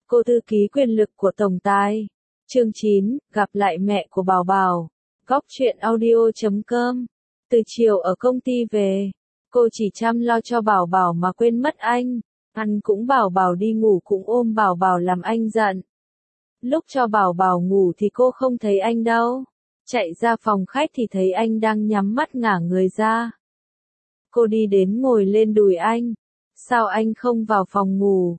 Cô thư ký quyền lực của tổng tài. Chương 9, gặp lại mẹ của Bảo Bảo. Góc truyện audio.com. Từ chiều ở công ty về, cô chỉ chăm lo cho Bảo Bảo mà quên mất anh. Ăn cũng bảo Bảo đi ngủ cũng ôm Bảo Bảo làm anh giận. Lúc cho Bảo Bảo ngủ thì cô không thấy anh đâu. Chạy ra phòng khách thì thấy anh đang nhắm mắt ngả người ra. Cô đi đến ngồi lên đùi anh. Sao anh không vào phòng ngủ?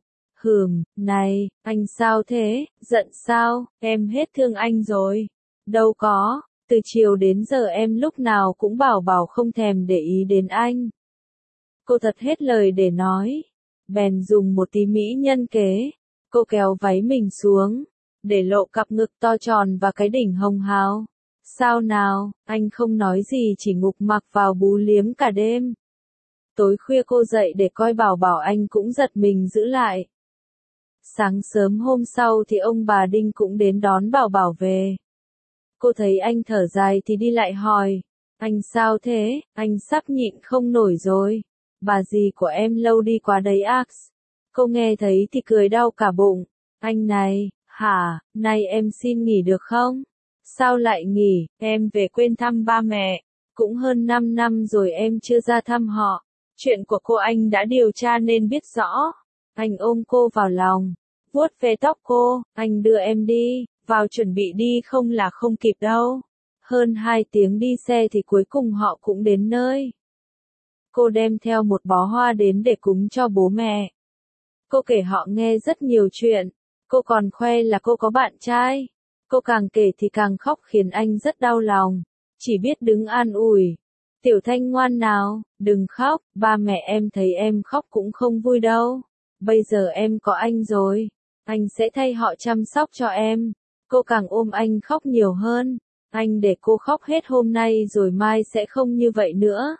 Này, anh sao thế? Giận sao? Em hết thương anh rồi. Đâu có, từ chiều đến giờ em lúc nào cũng bảo Bảo không thèm để ý đến anh. Cô thật hết lời để nói. Bèn dùng một tí mỹ nhân kế. Cô kéo váy mình xuống, để lộ cặp ngực to tròn và cái đỉnh hồng hào. Sao nào, anh không nói gì chỉ ngục mặc vào bú liếm cả đêm. Tối khuya cô dậy để coi Bảo Bảo anh cũng giật mình giữ lại. Sáng sớm hôm sau thì ông bà Đinh cũng đến đón Bảo Bảo về. Cô thấy anh thở dài thì đi lại hỏi. Anh sao thế, anh sắp nhịn không nổi rồi. Bà dì của em lâu đi quá đấy Ax. Cô nghe thấy thì cười đau cả bụng. Anh này, hả, nay em xin nghỉ được không? Sao lại nghỉ, em về quên thăm ba mẹ. Cũng hơn 5 năm rồi em chưa ra thăm họ. Chuyện của cô anh đã điều tra nên biết rõ. Anh ôm cô vào lòng, vuốt ve tóc cô, anh đưa em đi, vào chuẩn bị đi không là không kịp đâu. Hơn 2 tiếng đi xe thì cuối cùng họ cũng đến nơi. Cô đem theo một bó hoa đến để cúng cho bố mẹ. Cô kể họ nghe rất nhiều chuyện, cô còn khoe là cô có bạn trai. Cô càng kể thì càng khóc khiến anh rất đau lòng, chỉ biết đứng an ủi. Tiểu Thanh ngoan nào, đừng khóc, ba mẹ em thấy em khóc cũng không vui đâu. Bây giờ em có anh rồi, anh sẽ thay họ chăm sóc cho em. Cô càng ôm anh khóc nhiều hơn. Anh để cô khóc hết hôm nay rồi mai sẽ không như vậy nữa.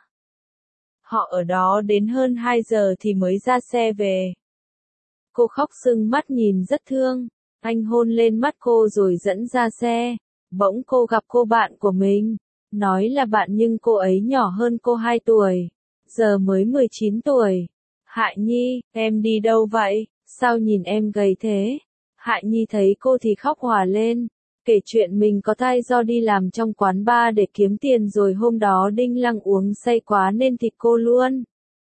Họ ở đó đến hơn 2 giờ thì mới ra xe về. Cô khóc sưng mắt nhìn rất thương. Anh hôn lên mắt cô rồi dẫn ra xe. Bỗng cô gặp cô bạn của mình. Nói là bạn nhưng cô ấy nhỏ hơn cô 2 tuổi. Giờ mới 19 tuổi. Hại Nhi, em đi đâu vậy? Sao nhìn em gầy thế? Hại Nhi thấy cô thì khóc òa lên. Kể chuyện mình có thai do đi làm trong quán bar để kiếm tiền rồi hôm đó Đinh Lăng uống say quá nên thịt cô luôn.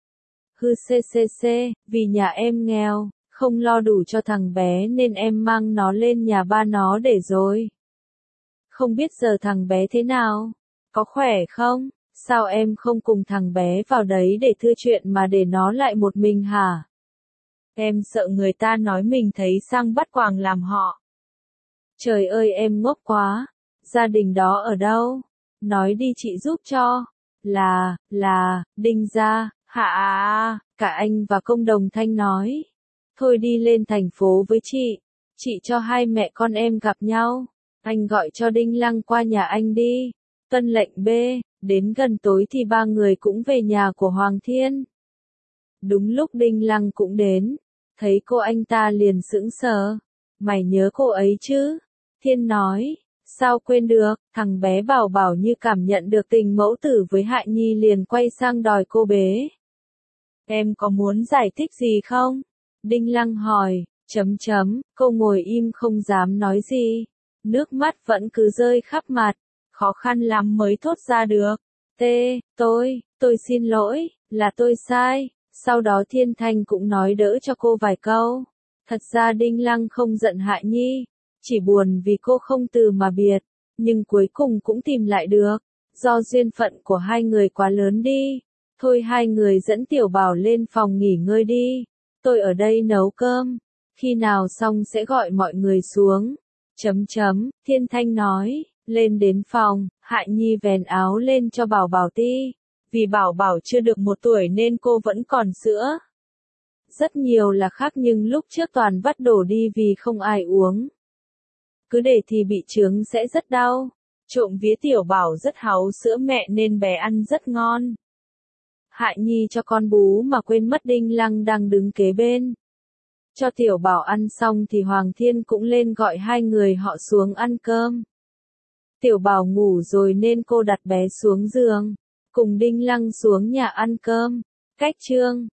Vì nhà em nghèo, không lo đủ cho thằng bé nên em mang nó lên nhà ba nó để rồi. Không biết giờ thằng bé thế nào? Có khỏe không? Sao em không cùng thằng bé vào đấy để thưa chuyện mà để nó lại một mình hả? Em sợ người ta nói mình thấy sang bắt quàng làm họ. Trời ơi em ngốc quá. Gia đình đó ở đâu? Nói đi chị giúp cho. Đinh gia, cả anh và công đồng Thanh nói. Thôi đi lên thành phố với chị cho hai mẹ con em gặp nhau. Anh gọi cho Đinh Lăng qua nhà anh đi. Tuân lệnh B, đến gần tối thì ba người cũng về nhà của Hoàng Thiên. Đúng lúc Đinh Lăng cũng đến, thấy cô anh ta liền sững sờ. Mày nhớ cô ấy chứ? Thiên nói, sao quên được, thằng bé Bảo Bảo như cảm nhận được tình mẫu tử với Hại Nhi liền quay sang đòi cô bế. Em có muốn giải thích gì không? Đinh Lăng hỏi, cô ngồi im không dám nói gì. Nước mắt vẫn cứ rơi khắp mặt, khó khăn lắm mới thốt ra được. Tôi xin lỗi, là tôi sai. Sau đó Thiên Thanh cũng nói đỡ cho cô vài câu. Thật ra Đinh Lăng không giận Hại Nhi, chỉ buồn vì cô không từ mà biệt, nhưng cuối cùng cũng tìm lại được. Do duyên phận của hai người quá lớn đi. Thôi hai người dẫn Tiểu Bảo lên phòng nghỉ ngơi đi. Tôi ở đây nấu cơm. Khi nào xong sẽ gọi mọi người xuống. Thiên Thanh nói, lên đến phòng, Hại Nhi vén áo lên cho Bảo Bảo ti. Vì Bảo Bảo chưa được 1 tuổi nên cô vẫn còn sữa. Rất nhiều là khác nhưng lúc trước toàn vắt đổ đi vì không ai uống. Cứ để thì bị chướng sẽ rất đau. Trộm vía Tiểu Bảo rất háu sữa mẹ nên bé ăn rất ngon. Hại Nhi cho con bú mà quên mất Đinh Lăng đang đứng kế bên. Cho Tiểu Bảo ăn xong thì Hoàng Thiên cũng lên gọi hai người họ xuống ăn cơm. Tiểu Bảo ngủ rồi nên cô đặt bé xuống giường, cùng Đinh Lăng xuống nhà ăn cơm. Cách trương,